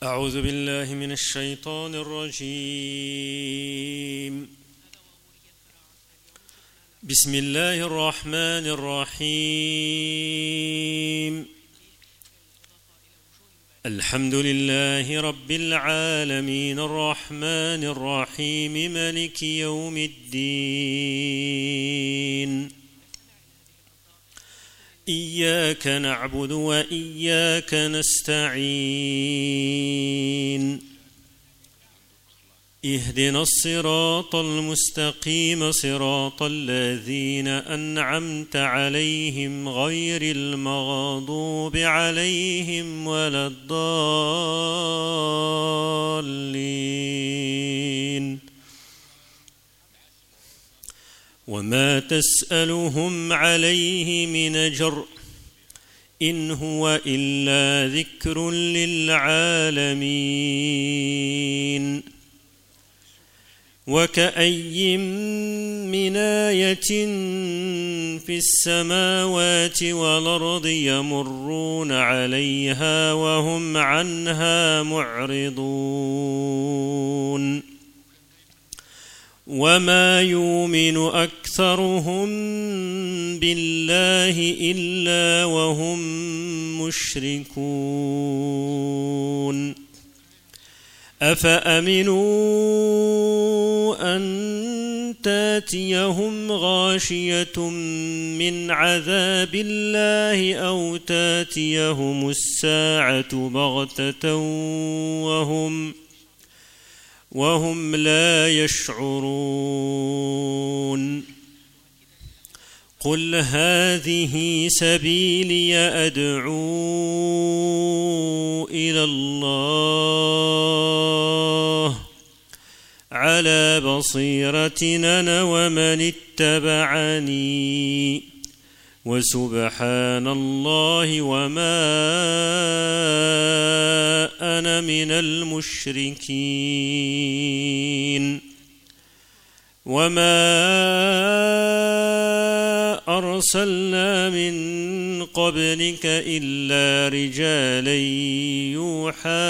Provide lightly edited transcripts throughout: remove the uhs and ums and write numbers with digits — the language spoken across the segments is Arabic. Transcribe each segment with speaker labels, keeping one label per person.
Speaker 1: أعوذ بالله من الشيطان الرجيم. بسم الله الرحمن الرحيم. الحمد لله رب العالمين الرحمن الرحيم مالك يوم الدين. إياك نعبد وإياك نستعين. اهدنا الصراط المستقيم صراط الذين أنعمت عليهم غير المغضوب عليهم ولا الضالين. وما تسألهم عليه من أجر إن هو إلا ذكر للعالمين. وكأي من آية في السماوات والأرض يمرون عليها وهم عنها معرضون. وما يؤمن أكثرهم بالله إلا وهم مشركون. أفأمنوا أن تاتيهم غاشية من عذاب الله أو تاتيهم الساعة بغتة وهم لا يشعرون. قل هذه سبيلي أدعو إلى الله على بصيرة أنا ومن اتبعني وسبحان الله وما أنا من المشركين. وما أرسلنا من قبلك إلا رجالا يوحى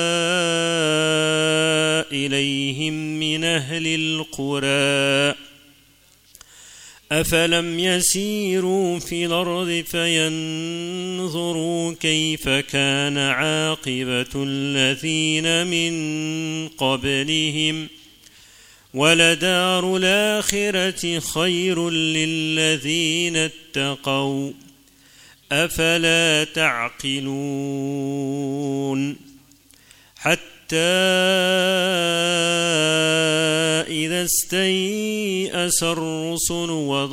Speaker 1: إليهم من أهل القرى أفلم يسيروا في الأرض فينظروا كيف كان عاقبة الذين من قبلهم ولدار الآخرة خير للذين اتقوا أفلا تعقلون. حتى إذا استيأس الرسل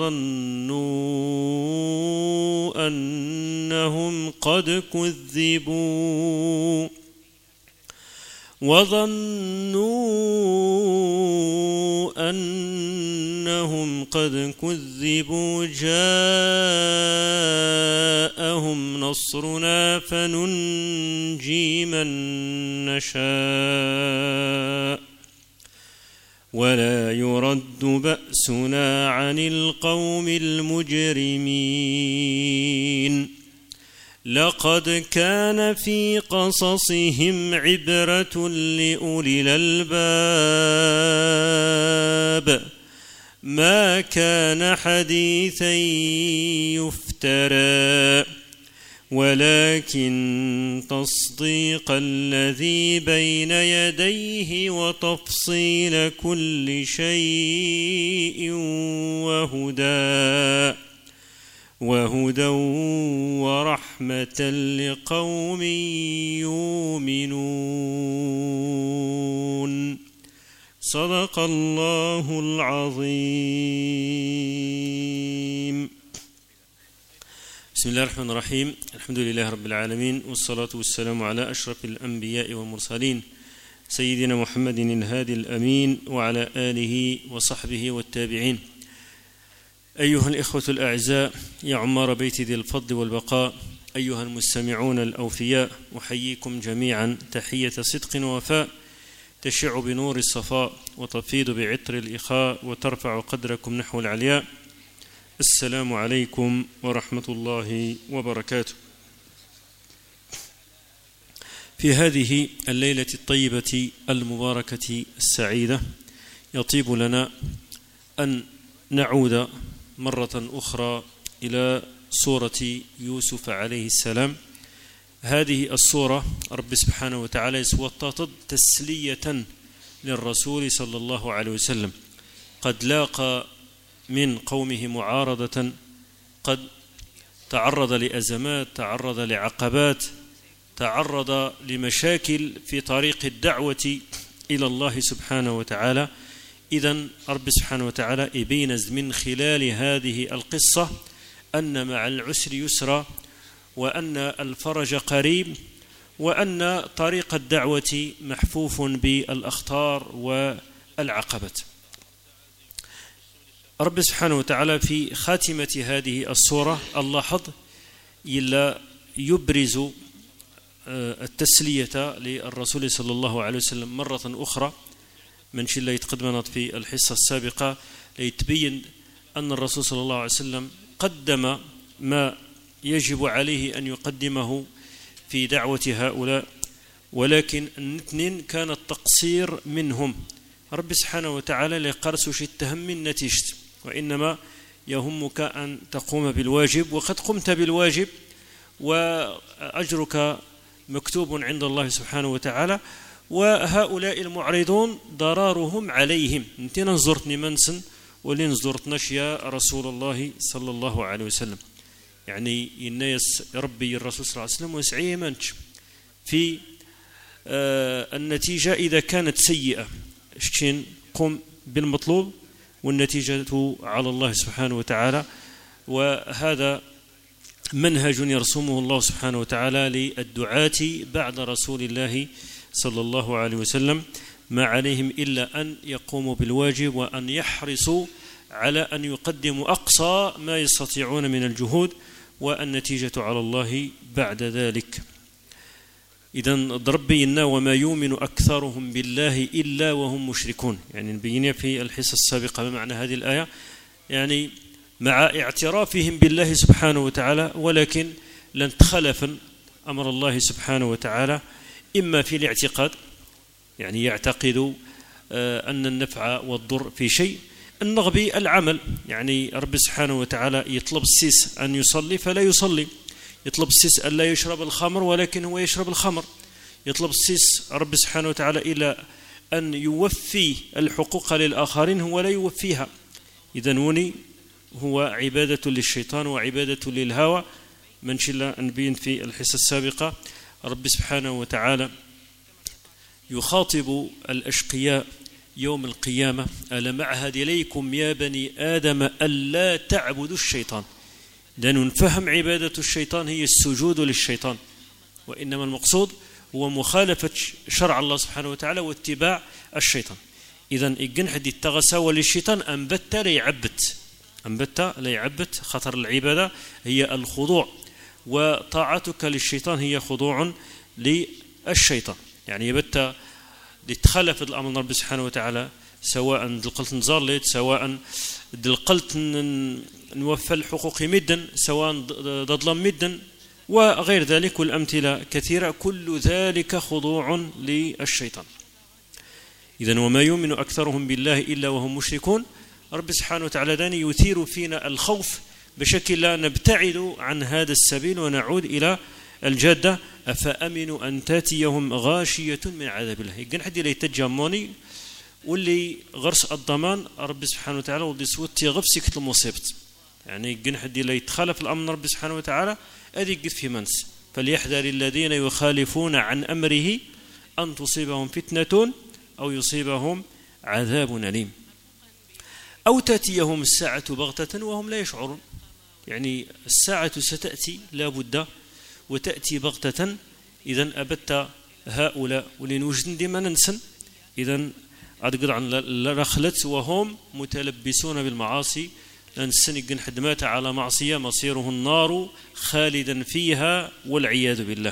Speaker 1: وظنوا أنهم قد كذبوا جاءهم نصرنا فننجي من نشاء ولا يرد بأسنا عن القوم المجرمين. لقد كان في قصصهم عبرة لأولي الألباب ما كان حديثا يفترى ولكن تصديق الذي بين يديه وتفصيل كل شيء وهدى ورحمة لقوم يؤمنون. صدق الله العظيم. بسم الله الرحمن الرحيم. الحمد لله رب العالمين والصلاة والسلام على أشرف الأنبياء والمرسلين سيدنا محمد الهادي الأمين وعلى آله وصحبه والتابعين. أيها الإخوة الأعزاء يا عمار بيت ذي الفضل والبقاء، أيها المستمعون الأوفياء، أحييكم جميعا تحية صدق ووفاء تشع بنور الصفاء وتفيض بعطر الإخاء وترفع قدركم نحو العلياء. السلام عليكم ورحمة الله وبركاته. في هذه الليلة الطيبة المباركة السعيدة يطيب لنا أن نعود مرة أخرى إلى سورة يوسف عليه السلام. هذه السورة رب سبحانه وتعالى يسوطت تسلية للرسول صلى الله عليه وسلم، قد لاقى من قومه معارضة، قد تعرض لأزمات، تعرض لعقبات، تعرض لمشاكل في طريق الدعوة إلى الله سبحانه وتعالى. إذن رب سبحانه وتعالى يبينز من خلال هذه القصة أن مع العسر يسرا، وأن الفرج قريب، وأن طريق الدعوة محفوف بالأخطار والعقبات. رب سبحانه وتعالى في خاتمة هذه السورة نلاحظ إلا يبرز التسلية للرسول صلى الله عليه وسلم مرة أخرى من شيء اللي يتقدمنا في الحصة السابقة، ليتبين أن الرسول صلى الله عليه وسلم قدم ما يجب عليه أن يقدمه في دعوة هؤلاء، ولكن الاثنين كان التقصير منهم. رب سبحانه وتعالى لقرسوش التهم من نتيجة، وإنما يهمك أن تقوم بالواجب، وقد قمت بالواجب وأجرك مكتوب عند الله سبحانه وتعالى. وهؤلاء المعرضون ضرارهم عليهم، انت نزرتني منسن ولي نزرتناش يا رسول الله صلى الله عليه وسلم. يعني الناس ربي الرسول صلى الله عليه وسلم ويسعيه منش في النتيجة إذا كانت سيئة شتين قم بالمطلوب، والنتيجة على الله سبحانه وتعالى. وهذا منهج يرسمه الله سبحانه وتعالى للدعاة بعد رسول الله صلى الله عليه وسلم، ما عليهم إلا أن يقوموا بالواجب وأن يحرصوا على أن يقدموا أقصى ما يستطيعون من الجهود، والنتيجة على الله بعد ذلك. إذن ربي إنا وما يؤمن أكثرهم بالله إلا وهم مشركون، يعني نبين في الحصة السابقة ما معنى هذه الآية، يعني مع اعترافهم بالله سبحانه وتعالى، ولكن لن تخلف أمر الله سبحانه وتعالى إما في الاعتقاد، يعني يعتقد أن النفع والضر في شيء، النغبي العمل، يعني رب سبحانه وتعالى يطلب السيس أن يصلي فلا يصلي، يطلب السيس أن لا يشرب الخمر ولكن هو يشرب الخمر، يطلب السيس رب سبحانه وتعالى إلى أن يوفي الحقوق للآخرين هو لا يوفيها. إذن وني هو عبادة للشيطان وعبادة للهوى، من شلا نبين في الحصة السابقة. رب سبحانه وتعالى يخاطب الأشقياء يوم القيامة: ألم أعهد إليكم يا بني آدم ألا تعبدوا الشيطان. لأن نفهم عبادة الشيطان هي السجود للشيطان، وإنما المقصود هو مخالفة شرع الله سبحانه وتعالى واتباع الشيطان. إذن إجن حد التغسى وللشيطان أنبت لا يعبت خطر العبادة هي الخضوع، وطاعتك للشيطان هي خضوع للشيطان. يعني يبت لتخلف الأمر رب سبحانه وتعالى، سواء دلقلت نزار ليت، سواء دلقلت نوفى الحقوق مدا، سواء ضظلم مدا، وغير ذلك، والأمثلة كثيرة، كل ذلك خضوع للشيطان. إذن وما يؤمن أكثرهم بالله إلا وهم مشركون. رب سبحانه وتعالى داني يثير فينا الخوف بشكل لا نبتعد عن هذا السبيل ونعود إلى الجادة. أفأمنوا أن تأتيهم غاشية من عذاب الله. يقول حد اللي يتجموني واللي غرس الضمان رب سبحانه وتعالى واللي سوت يغفسك المصيبة، يعني يقول حد اللي يتخلف الأمر رب سبحانه وتعالى أذي قد في منس. فليحذر الذين يخالفون عن أمره أن تصيبهم فتنة أو يصيبهم عذاب أليم أو تأتيهم الساعة بغتة وهم لا يشعرون. يعني الساعة ستأتي لا بد، وتأتي بغتة. إذن أبت هؤلاء ولنوجد ديما ننسن، إذن أدقر عن الرخلت وهم متلبسون بالمعاصي، لنسن يقن حد مات على معصية مصيره النار خالدا فيها والعياذ بالله.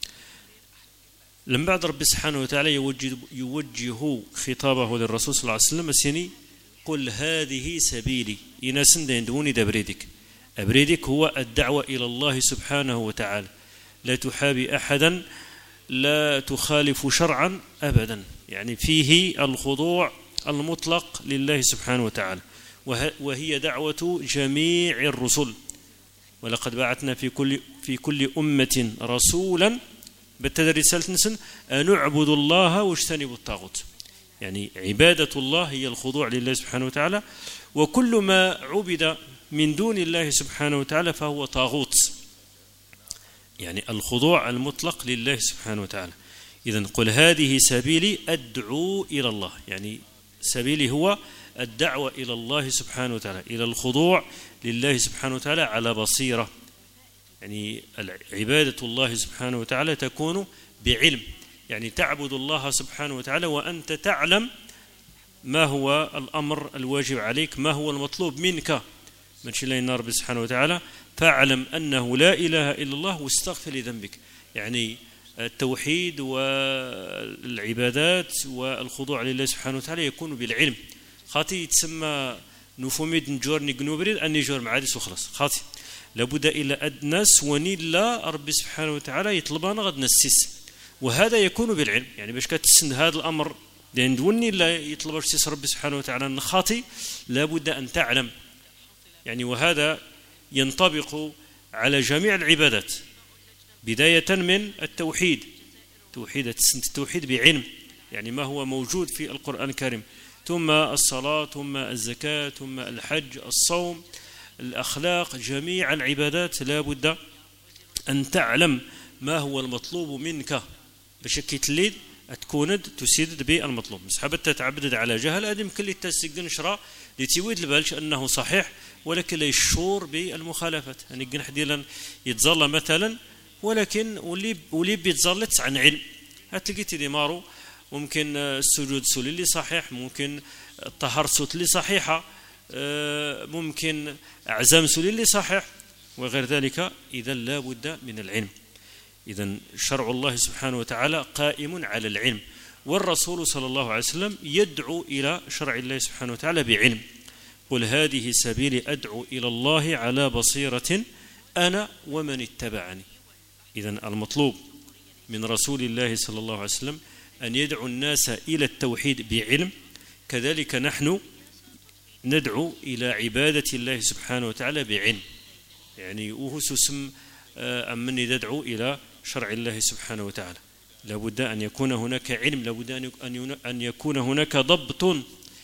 Speaker 1: لما بعد رب سبحانه وتعالى يوجه خطابه للرسول صلى الله عليه وسلم سيني: قل هذه سبيلي. إناسن ديندوني دبريدك، أبريدك هو الدعوة إلى الله سبحانه وتعالى، لا تحابي أحدا، لا تخالف شرعا أبدا، يعني فيه الخضوع المطلق لله سبحانه وتعالى، وهي دعوة جميع الرسل. ولقد بعثنا في كل أمة رسولا بالتدري رسالة نسن أن اعبدوا الله واجتنبوا الطاغوت. يعني عبادة الله هي الخضوع لله سبحانه وتعالى، وكل ما عبد من دون الله سبحانه وتعالى فهو طاغوت، يعني الخضوع المطلق لله سبحانه وتعالى. إذن قل هذه سبيلي أدعو إلى الله، يعني سبيلي هو الدعوة إلى الله سبحانه وتعالى، إلى الخضوع لله سبحانه وتعالى على بصيرة. يعني عبادة الله سبحانه وتعالى تكون بعلم، يعني تعبد الله سبحانه وتعالى وأنت تعلم ما هو الأمر الواجب عليك، ما هو المطلوب منك من شيء الله رب سبحانه وتعالى، فاعلم أنه لا إله إلا الله واستغفر لذنبك. يعني التوحيد والعبادات والخضوع لله سبحانه وتعالى يكون بالعلم. خاطي تسمى نفوميد نجور نجنوبريد أن نجور معادس وخلاص، خاطي لابد إلى أدناس ونيلا رب سبحانه وتعالى يطلبنا غد نسيس، وهذا يكون بالعلم. يعني باش كتسن هذا الأمر لأن دوني لا يطلب سيس رب سبحانه وتعالى أن خاطي لابد أن تعلم. يعني وهذا ينطبق على جميع العبادات بداية من التوحيد، التوحيد بعلم، يعني ما هو موجود في القرآن الكريم، ثم الصلاة، ثم الزكاة، ثم الحج، الصوم، الأخلاق، جميع العبادات لا بد أن تعلم ما هو المطلوب منك بشكل تليد تكون تسدد بالمطلوب. مسحبة تتعبد على جهل أدم كل تسجن شراء لتويد البالش أنه صحيح، ولكن لا يشور بالمخالفات. يعني جنح ديلا يتظل مثلا، ولكن ولي بيتظلت عن علم. هتلقيتي ديمارو ممكن السجود سولي اللي صحيح، ممكن الطهر سوت اللي صحيحة، ممكن أعزام سولي اللي صحيح وغير ذلك. إذا لا بد من العلم. إذن شرع الله سبحانه وتعالى قائم على العلم، والرسول صلى الله عليه وسلم يدعو إلى شرع الله سبحانه وتعالى بعلم. قل هذه سبيلي أدعو إلى الله على بصيرة أنا ومن اتبعني. إذن المطلوب من رسول الله صلى الله عليه وسلم أن يدعو الناس إلى التوحيد بعلم، كذلك نحن ندعو إلى عبادة الله سبحانه وتعالى بعلم. يعني وهسسم أمن يدعو إلى شرع الله سبحانه وتعالى لابد أن يكون هناك علم، لابد أن يكون هناك ضبط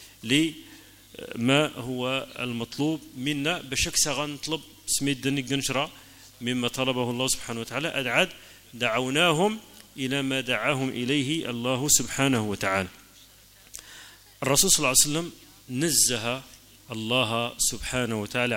Speaker 1: لما هو المطلوب منا بشكل سغنطلب سميد نجنشرا مما طلبه الله سبحانه وتعالى. أدعاد دعوناهم إلى ما دعاهم إليه الله سبحانه وتعالى. الرسول صلى الله عليه وسلم نزه الله سبحانه وتعالى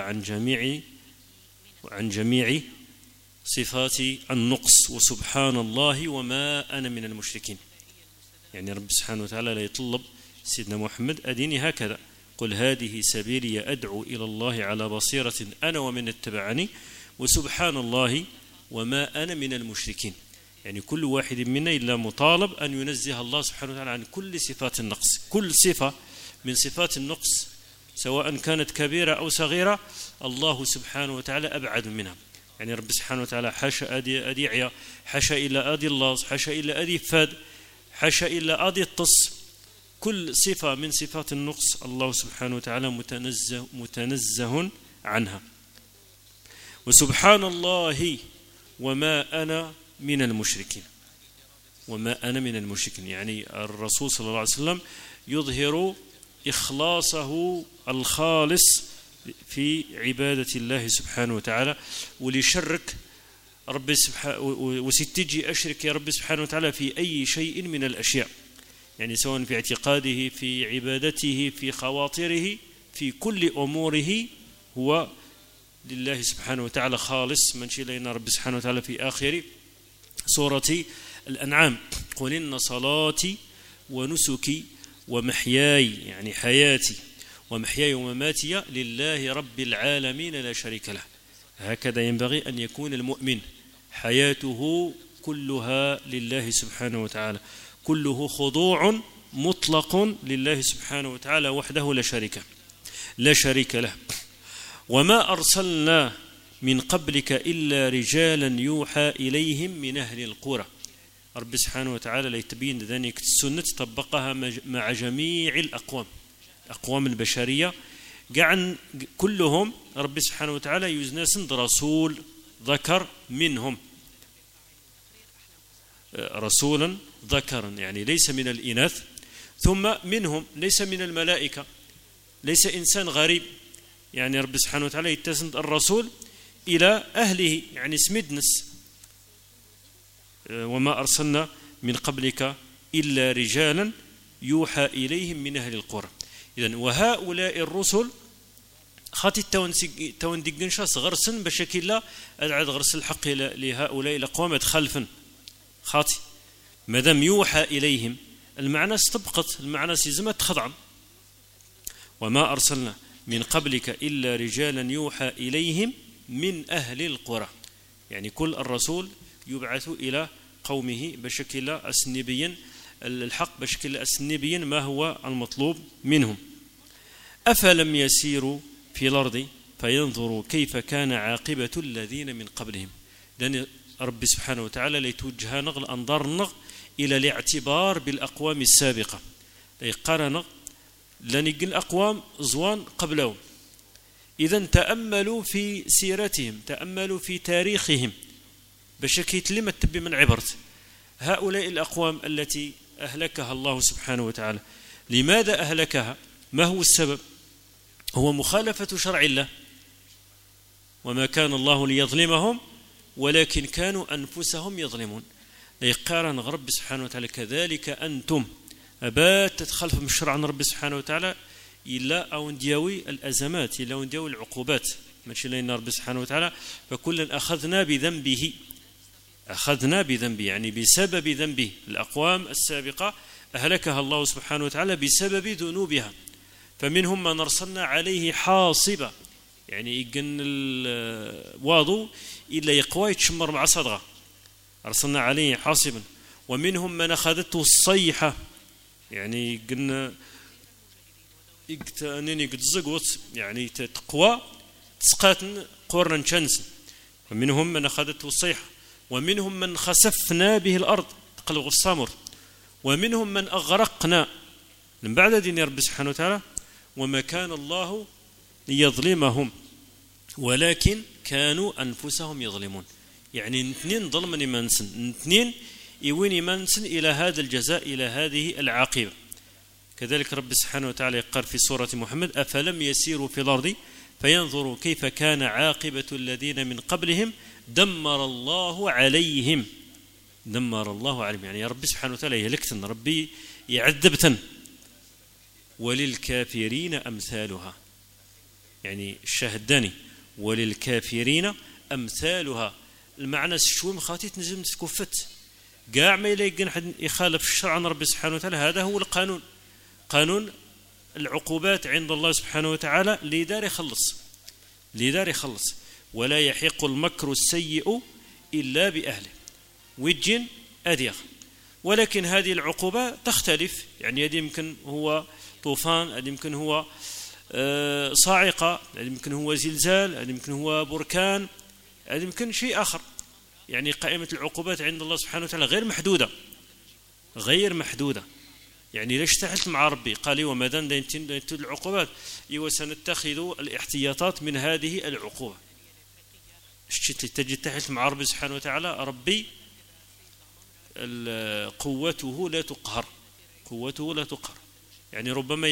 Speaker 1: عن جميع صفات النقص، وسبحان الله وما أنا من المشركين. يعني رب سبحانه وتعالى لا يطلب سيدنا محمد أديني هكذا، قل هذه سبيلي أدعو إلى الله على بصيرة أنا ومن اتبعني وسبحان الله وما أنا من المشركين. يعني كل واحد منا إلا مطالب أن ينزه الله سبحانه وتعالى عن كل صفات النقص. كل صفة من صفات النقص سواء كانت كبيرة أو صغيرة الله سبحانه وتعالى أبعد منها. يعني رب سبحانه وتعالى حاشا أدي عيا، حاشا إلا أدي الله، حاشا إلا أدي فاد، حاشا إلا أدي الطص. كل صفة من صفات النقص الله سبحانه وتعالى متنزه عنها. وسبحان الله وما أنا من المشركين، وما أنا من المشركين. يعني الرسول صلى الله عليه وسلم يظهر إخلاصه الخالص في عبادة الله سبحانه وتعالى، وليشرك رب سبحانه وستجي أشرك يا رب سبحانه وتعالى في أي شيء من الأشياء، يعني سواء في اعتقاده، في عبادته، في خواطره، في كل أموره هو لله سبحانه وتعالى خالص. من شيء لنا رب سبحانه وتعالى في آخر سورة الأنعام قل إن صلاتي ونسكي ومحياي، يعني حياتي ومحياي ومماتي لله رب العالمين لا شريك له. هكذا ينبغي أن يكون المؤمن، حياته كلها لله سبحانه وتعالى، كله خضوع مطلق لله سبحانه وتعالى وحده لا شريك له. وما أرسلنا من قبلك إلا رجالا يوحى إليهم من أهل القرى. رب سبحانه وتعالى ليتبين ذلك السنة طبقها مع جميع الأقوام البشرية قعن كلهم رب سبحانه وتعالى يزناسند رسول ذكر منهم رسولا ذكرا يعني ليس من الإناث ثم منهم ليس من الملائكة ليس إنسان غريب يعني رب سبحانه وتعالى يتسند الرسول إلى أهله يعني سمدنس وما أرسلنا من قبلك إلا رجالا يوحى إليهم من أهل القرى إذن وهؤلاء الرسل خاطي التون ديقنشا صغرسن بشكل لا أدعد غرس الحق لهؤلاء الأقوام خلفا خاطي مادام يوحى إليهم المعنى استبقت المعنى سيزمت خضعا وما أرسلنا من قبلك إلا رجالا يوحى إليهم من أهل القرى يعني كل الرسول يبعث إلى قومه بشكل أسنبيا الحق بشكل أسنبيا ما هو المطلوب منهم أفلم يسيروا في الأرض فينظروا كيف كان عاقبة الذين من قبلهم لأن رب سبحانه وتعالى ليتوجه نغل أنظار نغ إلى الاعتبار بالأقوام السابقة ليقارن لنقل الأقوام زوان قبلهم إذن تأملوا في سيرتهم تأملوا في تاريخهم بشكل لما تبي من عبرت هؤلاء الأقوام التي أهلكها الله سبحانه وتعالى لماذا أهلكها ما هو السبب هو مخالفة شرع الله وما كان الله ليظلمهم ولكن كانوا أنفسهم يظلمون ليقارن رب سبحانه وتعالى كذلك أنتم أبات تتخلف من الشرع عن رب سبحانه وتعالى إلا أو نديوي الأزمات إلا أو نديوي العقوبات ماشي لنا رب سبحانه وتعالى فكلا أخذنا بذنبه يعني بسبب ذنبه الأقوام السابقة أهلكها الله سبحانه وتعالى بسبب ذنوبها فمنهم من أرسلنا عليه حاصبا يعني يقن الواضو إلا يقوى يتشمر مع صدغة أرسلنا عليه حاصبا ومنهم من أخذته الصيحة يعني قلنا أنني قد زقوت يعني تقوى تسقاتن قرن شنس ومنهم من أخذته الصيحة ومنهم من خسفنا به الأرض تقلب الصامر ومنهم من أغرقنا من بعد دين رب سبحانه وتعالى وما كان الله ليظلمهم ولكن كانوا أنفسهم يظلمون يعني اثنين ظلم يمانسن اثنين يوين يمانسن إلى هذا الجزاء إلى هذه العاقبة كذلك رب سبحانه وتعالى يقال في سورة محمد أفلم يسيروا في الأرض فينظروا كيف كان عاقبة الذين من قبلهم دمر الله عليهم يعني يا رب سبحانه وتعالى يهلكتن ربي يعذبتن وللكافرين أمثالها يعني الشاهداني وللكافرين أمثالها المعنى الشوم خاطي تنزل تكفت قاع ما يلاقي حد يخالف الشرع عن رب سبحانه وتعالى هذا هو القانون قانون العقوبات عند الله سبحانه وتعالى لدار يخلص ولا يحق المكر السيء إلا بأهله ويجن أديغ ولكن هذه العقوبة تختلف يعني هذه يمكن هو طوفان هذه يمكن هو صاعقة هذه يمكن هو زلزال هذه يمكن هو بركان هذه يمكن شيء آخر يعني قائمة العقوبات عند الله سبحانه وتعالى غير محدودة يعني ليش تحلت مع ربي قال لي وما دام دينتين العقوبات وسنتخذ الاحتياطات من هذه العقوبة تجد تحلت مع ربي سبحانه وتعالى ربي قوته لا تقهر يعني ربما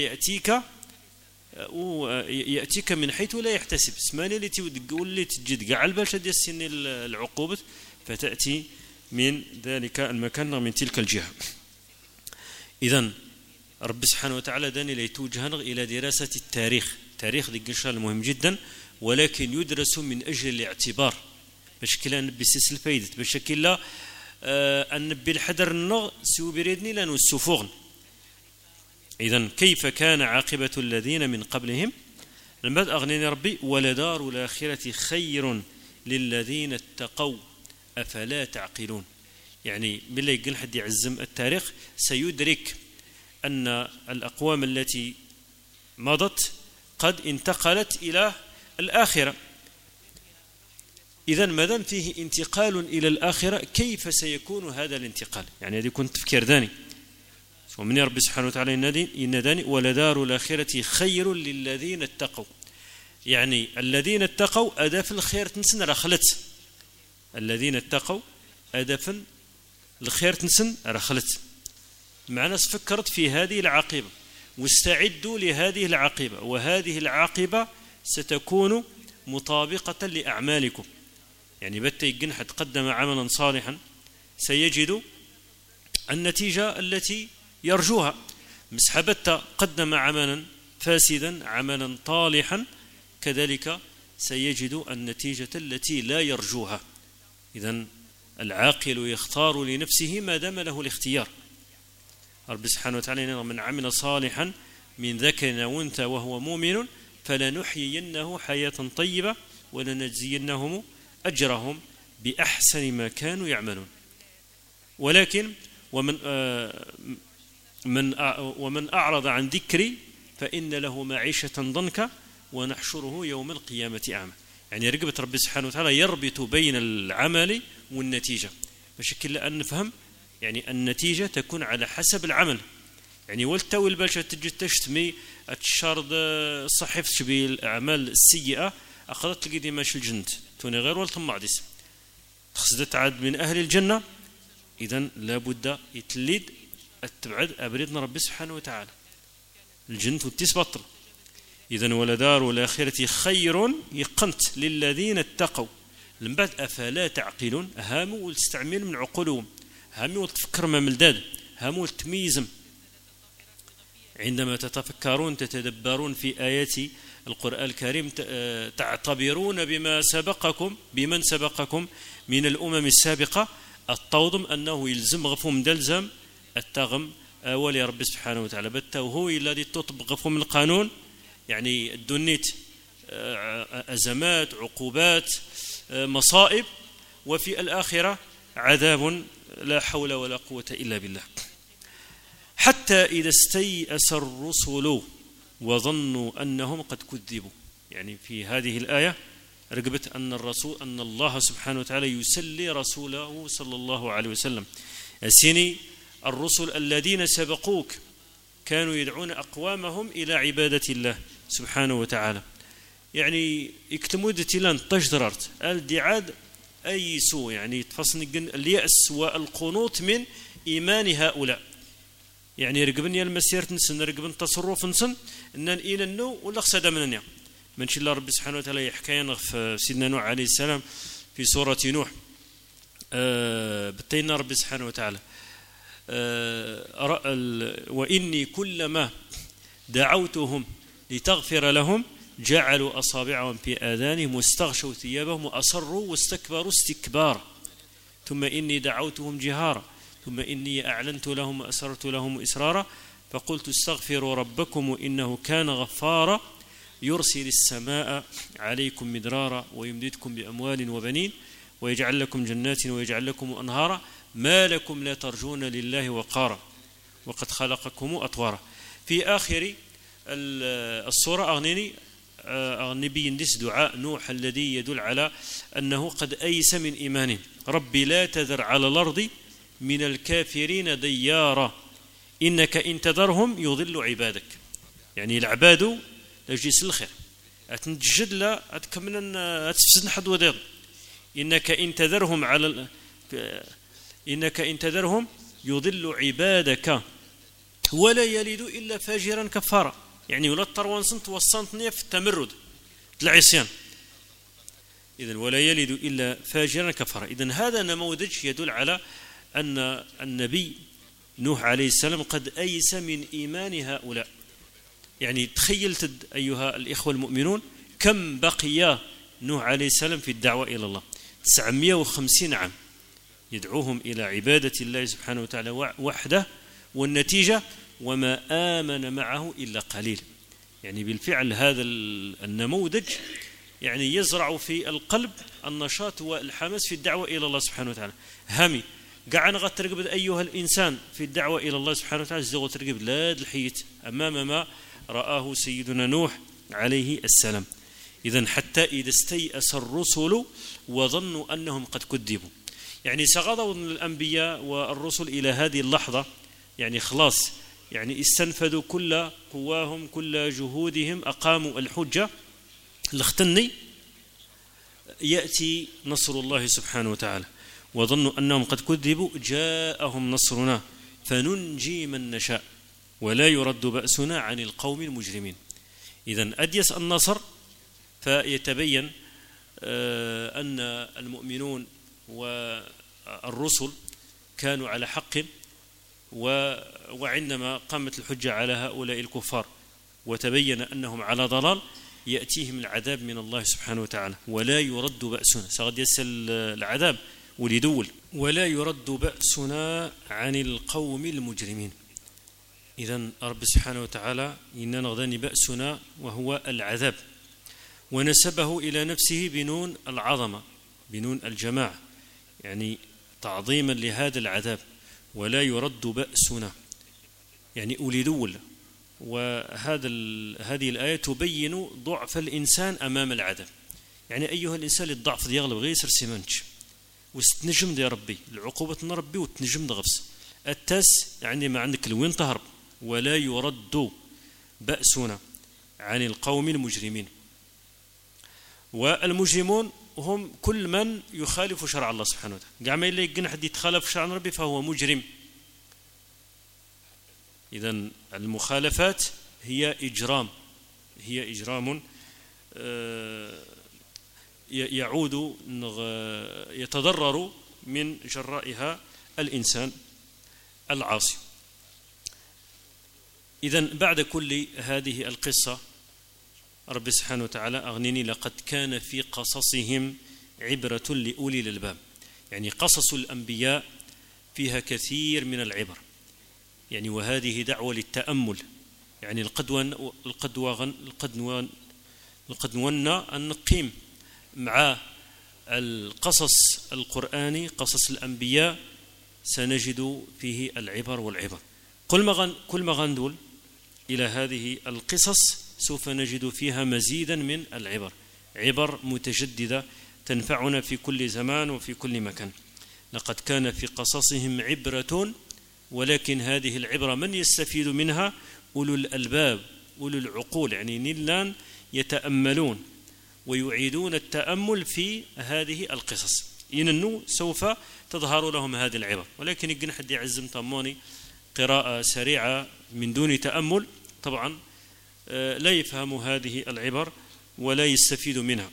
Speaker 1: يأتيك من حيث لا يحتسب اسماني اللي تقول لي تجد قاع الباش ديال السن العقوبة فتأتي من ذلك المكان من تلك الجهة إذن رب سبحانه وتعالى داني ليتوجه إلى دراسة التاريخ ديك إن شاء الله مهم جدا ولكن يدرس من أجل الاعتبار بشكل أن بسلسل فايدة بشكل لا أن بالحذر النغ سيو بريدني لأنه السفوغن إذن كيف كان عاقبة الذين من قبلهم لما أغنيني ربي ولدار الآخرة خير للذين اتقوا أفلا تعقلون يعني بالله يقول حد يعزم التاريخ سيدرك أن الأقوام التي مضت قد انتقلت إلى الآخرة إذا ما دام فيه انتقال إلى الآخرة كيف سيكون هذا الانتقال؟ يعني هذا يكون تفكير داني. ومن رب سبحانه وتعالى إن ولدار الآخرة خير للذين اتقوا. يعني الذين اتقوا أداف الخير تنسن رخلت. الذين اتقوا أداف الخير تنسن رخلت. معنا فكرت في هذه العاقبة واستعدوا لهذه العاقبة، وهذه العاقبة ستكون مطابقة لأعمالكم. يعني بتيجن حد قدم عملا صالحا سيجد النتيجة التي يرجوها. مسحبت قدم عملا فاسدا عملا طالحا كذلك سيجد النتيجة التي لا يرجوها. إذن العاقل يختار لنفسه ما دام له الاختيار. رب سبحانه وتعالى من عمل صالحا من ذكر أو أنثى وهو مؤمن فلنحيينه حياة طيبة ولنجزينهم أجرهم بأحسن ما كانوا يعملون. ولكن ومن أعرض عن ذكري فإن له معيشة ضنكا ونحشره يوم القيامة أعمى. يعني رقبة رب سبحانه وتعالى يربط بين العمل والنتيجة بشكل أن نفهم يعني النتيجة تكون على حسب العمل. يعني ولتو الباشا تجي تشتمي الشرد الصحيف تشبيه الأعمال السيئة أخذت لقي دي ماشي الجنة توني غير والتم عدس تخصدت عاد من أهل الجنة. إذن لابد يتليد التبعد أبردنا رب سبحانه وتعالى الجنة والتسبطل. إذن ولدار الآخرة خير يقنت للذين اتقوا. لم بعد أفلا تعقلون هاموا والاستعمال من عقولهم هاموا والتفكر ما ملداد هاموا والتميزم. عندما تتفكرون تتدبرون في آيات القرآن الكريم تعتبرون بمن سبقكم من الأمم السابقة الطوضم أنه يلزم غفهم دلزم التغم أولي رب سبحانه وتعالى بته هو الذي تطبق غفهم القانون. يعني الدنيت أزمات عقوبات مصائب وفي الآخرة عذاب لا حول ولا قوة إلا بالله. حتى إذا استيأس الرسل وظنوا أنهم قد كذبوا. يعني في هذه الآية رغبة أن الله سبحانه وتعالى يسلي رسوله صلى الله عليه وسلم. السيني الرسل الذين سبقوك كانوا يدعون أقوامهم إلى عبادة الله سبحانه وتعالى. يعني يكتموا دتيلان تجدررت الدعاد أي سوء يعني تفصل اليأس والقنوط من إيمان هؤلاء. يعني رقبني المسيرة نسن رقبن تصرف نسن إن إلى النو ولا خسد مننا من شاء الله رب سبحانه وتعالى يحكينا في سيدنا نوح عليه السلام في سورة نوح بتينا رب سبحانه وتعالى وإني كلما دعوتهم لتغفر لهم جعلوا أصابعهم في آذانهم واستغشوا ثيابهم وأصروا واستكبروا استكبارا ثم إني دعوتهم جهارا ثم إني أعلنت لهم وأسررت لهم إسرارا فقلت استغفروا ربكم إنه كان غفارا يرسل السماء عليكم مدرارا ويمددكم بأموال وبنين ويجعل لكم جنات ويجعل لكم أنهارا ما لكم لا ترجون لله وقارا وقد خلقكم أطوارا. في آخر السورة أغنبي يندس دعاء نوح الذي يدل على أنه قد أيس من إيمانه. ربي لا تذر على الأرض من الكافرين ديارا إنك إن تذرهم يضل عبادك. يعني العباد لجيس الخير أتنجد لا أتكمل أتفسد حد ودير إنك إن تذرهم يضل عبادك ولا يلد إلا فاجرا كفارا. يعني ولا الطروان سنت والصنطنية في التمرد العصيان. إذن ولا يلد إلا فاجرا كفارا. إذن هذا نموذج يدل على أن النبي نوح عليه السلام قد أيس من إيمان هؤلاء. يعني تخيلت أيها الإخوة المؤمنون كم بقي نوح عليه السلام في الدعوة إلى الله 950 عام يدعوهم إلى عبادة الله سبحانه وتعالى وحده والنتيجة وما آمن معه إلا قليل. يعني بالفعل هذا النموذج يعني يزرع في القلب النشاط والحماس في الدعوة إلى الله سبحانه وتعالى. هامي قاعد غترقب أيها الإنسان في الدعوة إلى الله سبحانه وتعالى زي غترقب لا الحيت أمام ما رآه سيدنا نوح عليه السلام. إذن حتى إذا استيأس الرسل وظنوا أنهم قد كذبوا، يعني سقطوا الأنبياء والرسل إلى هذه اللحظة، يعني خلاص، يعني استنفذوا كل قواهم كل جهودهم، أقاموا الحجة لختني، يأتي نصر الله سبحانه وتعالى وظنوا أنهم قد كذبوا، جاءهم نصرنا فننجي من نشاء ولا يرد بأسنا عن القوم المجرمين. إذن أديس النصر، فيتبين أن المؤمنون والرسل كانوا على حق، وعندما قامت الحجة على هؤلاء الكفار وتبين أنهم على ضلال، يأتيهم العذاب من الله سبحانه وتعالى ولا يرد بأسنا، سقد يسأل العذاب ولدول ولا يرد بأسنا عن القوم المجرمين. إذن رب سبحانه وتعالى إننا غداني بأسنا وهو العذاب، ونسبه إلى نفسه بنون العظمة بنون الجماعة، يعني تعظيما لهذا العذاب، ولا يرد بأسنا يعني أولدول. هذه الآية تبين ضعف الإنسان أمام العذاب، يعني أيها الإنسان الضعف دي يغلب غير سرسيمانش وستنجم دي ربي العقوبة ربي وتنجم دي غفص التاس، يعني ما عندك الوين تهرب. ولا يرد بأسنا عن القوم المجرمين. والمجرمون هم كل من يخالف شرع الله سبحانه وتعالى، قاع ما يلقى حد يتخالف شرع ربي فهو مجرم. إذن المخالفات هي إجرام يعود يتضرر من جرائها الإنسان العاصي. إذن بعد كل هذه القصة رب سبحانه وتعالى أغنني لقد كان في قصصهم عبرة لأولي الألباب، يعني قصص الأنبياء فيها كثير من العبر، يعني وهذه دعوة للتأمل، يعني القدونا أن نقيم مع القصص القرآني قصص الأنبياء سنجد فيه العبر والعبر. كل ما غندول إلى هذه القصص سوف نجد فيها مزيدا من العبر، عبر متجددة تنفعنا في كل زمان وفي كل مكان. لقد كان في قصصهم عبرة، ولكن هذه العبرة من يستفيد منها؟ أولو الألباب أولو العقول، يعني نلان يتأملون ويعيدون التأمل في هذه القصص، إنه سوف تظهر لهم هذه العبر. ولكن يقول حد يعزم طموني قراءة سريعة من دون تأمل طبعا لا يفهم هذه العبر ولا يستفيد منها.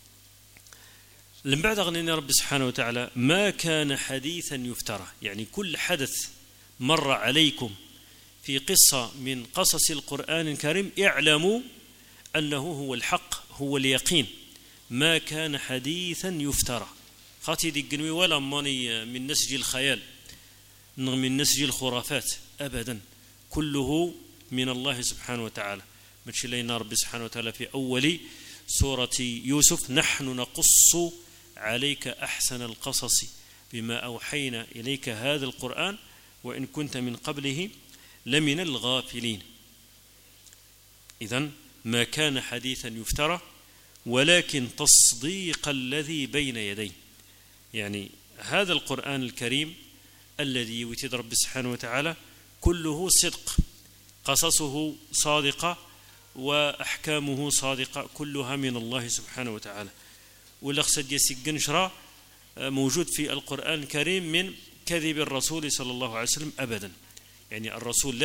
Speaker 1: لم بعد أغنينا رب سبحانه وتعالى ما كان حديثا يفترى، يعني كل حدث مر عليكم في قصة من قصص القرآن الكريم اعلموا أنه هو الحق هو اليقين، ما كان حديثا يفترى، خاطي دي الجنوي ولا ماني من نسج الخيال من نسج الخرافات أبدا، كله من الله سبحانه وتعالى. متش لنا رب سبحانه وتعالى في أول سورة يوسف نحن نقص عليك أحسن القصص بما أوحينا إليك هذا القرآن وإن كنت من قبله لمن الغافلين. إذن ما كان حديثا يفترى ولكن تصديق الذي بين يديه، يعني هذا القرآن الكريم الذي يوتد رب سبحانه وتعالى كله صدق، قصصه صادقة وأحكامه صادقة، كلها من الله سبحانه وتعالى. والأقصد يسجن شرع موجود في القرآن الكريم من كذب الرسول صلى الله عليه وسلم أبدا، يعني الرسول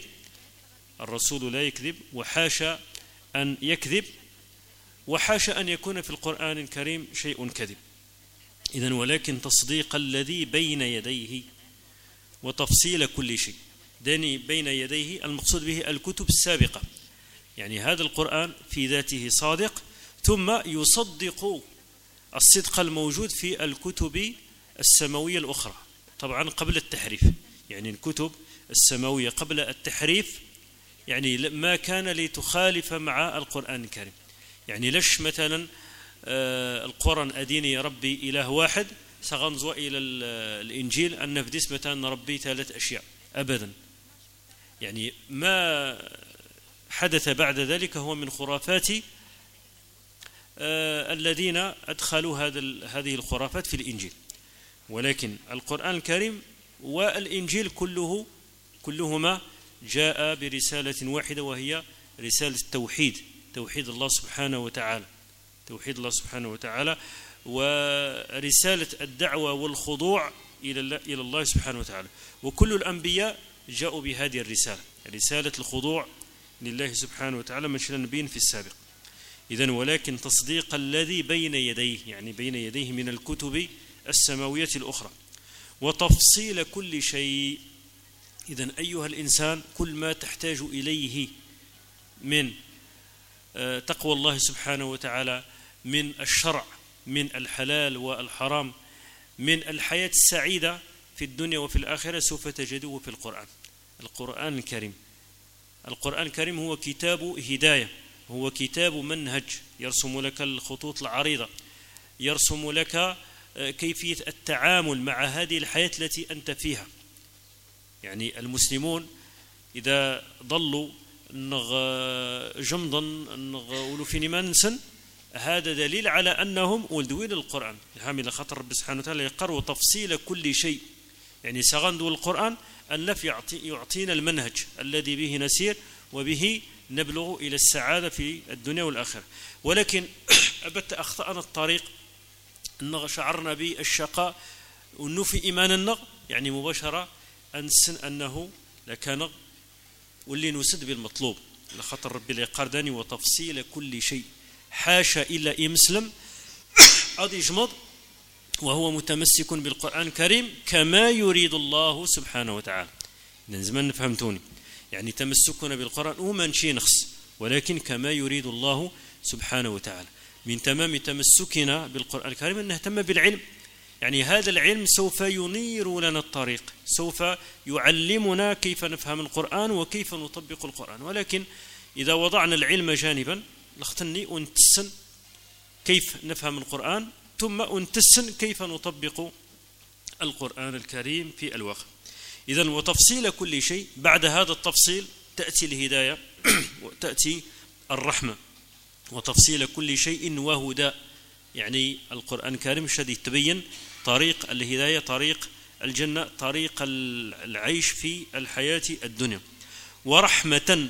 Speaker 1: لا يكذب وحاشا أن يكذب وحاشا أن يكون في القرآن الكريم شيء كذب. إذن ولكن تصديق الذي بين يديه وتفصيل كل شيء. داني بين يديه المقصود به الكتب السابقة، يعني هذا القرآن في ذاته صادق ثم يصدق الصدق الموجود في الكتب السماوية الأخرى طبعا قبل التحريف، يعني الكتب السماوية قبل التحريف يعني ما كان لتخالف مع القرآن الكريم، يعني ليش مثلا القرآن أديني ربي إله واحد سغنزوا إلى الإنجيل أن نفدس مثلا ربي 3 أشياء أبدا، يعني ما حدث بعد ذلك هو من خرافات الذين أدخلوا هذه الخرافات في الإنجيل. ولكن القرآن الكريم والإنجيل كلهما جاء برسالة واحدة، وهي رسالة التوحيد، توحيد الله سبحانه وتعالى، توحيد الله سبحانه وتعالى، ورسالة الدعوة والخضوع إلى الله سبحانه وتعالى. وكل الأنبياء جاءوا بهذه الرسالة، رسالة الخضوع لله سبحانه وتعالى من شأن نبي في السابق. إذن ولكن تصديق الذي بين يديه، يعني بين يديه من الكتب السماوية الأخرى، وتفصيل كل شيء. إذن أيها الإنسان، كل ما تحتاج إليه من تقوى الله سبحانه وتعالى، من الشرع، من الحلال والحرام، من الحياة السعيدة في الدنيا وفي الآخرة، سوف تجده في القرآن الكريم. القرآن الكريم هو كتاب هداية، هو كتاب منهج، يرسم لك الخطوط العريضة، يرسم لك كيفية التعامل مع هذه الحياة التي أنت فيها. يعني المسلمون إذا ضلوا جمضا ولفين منسن، هذا دليل على أنهم ولدوا للقرآن. حامل خطر رب سبحانه وتعالى يقروا تفصيل كل شيء، يعني سغندوا القرآن ألف يعطينا المنهج الذي به نسير وبه نبلغ إلى السعادة في الدنيا والآخرة. ولكن أبت أخطأنا الطريق، أن شعرنا بالشقاء وأنه في إيماننا، يعني مباشرة أنسن أنه لكان واللي نسد بالمطلوب لخطر ربي اللي قرداني وتفصيل كل شيء. حاشا إلا مسلم أضي جمض وهو متمسك بالقرآن الكريم كما يريد الله سبحانه وتعالى. إذن زمان فهمتوني، يعني تمسكنا بالقرآن وما نشي نخص، ولكن كما يريد الله سبحانه وتعالى. من تمام تمسكنا بالقرآن الكريم أن نهتم بالعلم، يعني هذا العلم سوف ينير لنا الطريق، سوف يعلمنا كيف نفهم القرآن وكيف نطبق القرآن. ولكن إذا وضعنا العلم جانبا لختني ونتسن كيف نفهم القرآن، ثم ونتسن كيف نطبق القرآن الكريم في الواقع. إذن وتفصيل كل شيء، بعد هذا التفصيل تأتي الهداية وتأتي الرحمة. وتفصيل كل شيء وهدى، يعني القرآن الكريم شديد تبين طريق الهداية، طريق الجنة، طريق العيش في الحياة الدنيا. ورحمة،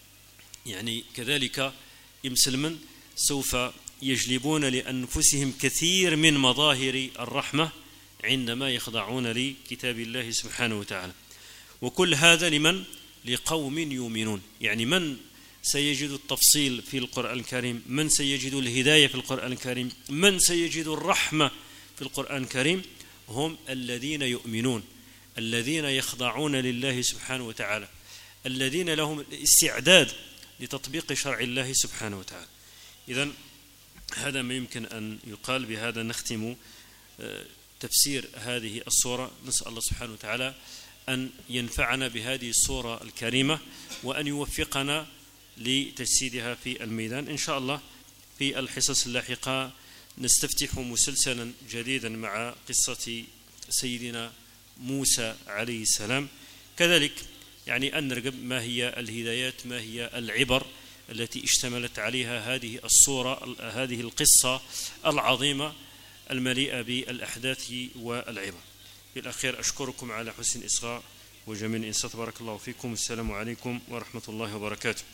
Speaker 1: يعني كذلك مسلما سوف يجلبون لأنفسهم كثير من مظاهر الرحمة عندما يخضعون لكتاب الله سبحانه وتعالى. وكل هذا لمن؟ لقوم يؤمنون. يعني من سيجد التفصيل في القرآن الكريم، من سيجد الهداية في القرآن الكريم، من سيجد الرحمة في القرآن الكريم، هم الذين يؤمنون، الذين يخضعون لله سبحانه وتعالى، الذين لهم الاستعداد لتطبيق شرع الله سبحانه وتعالى. إذن هذا ما يمكن أن يقال. بهذا نختم تفسير هذه السورة. نسأل الله سبحانه وتعالى أن ينفعنا بهذه السورة الكريمة، وأن يوفقنا لتجسيدها في الميدان إن شاء الله. في الحصص اللاحقة نستفتح مسلسلا جديدا مع قصة سيدنا موسى عليه السلام. كذلك يعني أن نرغب ما هي الهدايات، ما هي العبر التي اشتملت عليها هذه الصورة، هذه القصة العظيمة المليئة بالأحداث والعبر. في الأخير أشكركم على حسن الإصغاء وجميل الإنصات. بارك الله فيكم. السلام عليكم ورحمة الله وبركاته.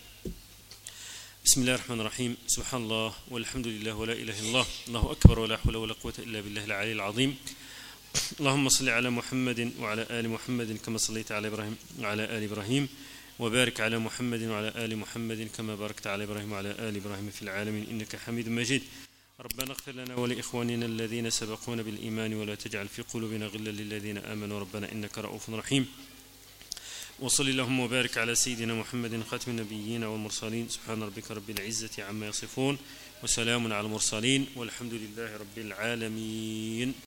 Speaker 1: بسم الله الرحمن الرحيم. سبحان الله والحمد لله ولا إله إلا الله، الله أكبر ولا حول ولا قوة إلا بالله العلي العظيم. اللهم صل على محمد وعلى آل محمد كما صليت على إبراهيم وعلى آل إبراهيم، وبارك على محمد وعلى آل محمد كما باركت على إبراهيم وعلى آل إبراهيم في العالمين إنك حميد مجيد. ربنا اغفر لنا ولإخواننا الذين سبقونا بالإيمان ولا تجعل في قلوبنا غلا للذين آمنوا ربنا إنك رؤوف رحيم. وصل اللهم وبارك على سيدنا محمد خاتم النبيين والمرسلين. سبحان ربك رب العزة عما يصفون، وسلام على المرسلين، والحمد لله رب العالمين.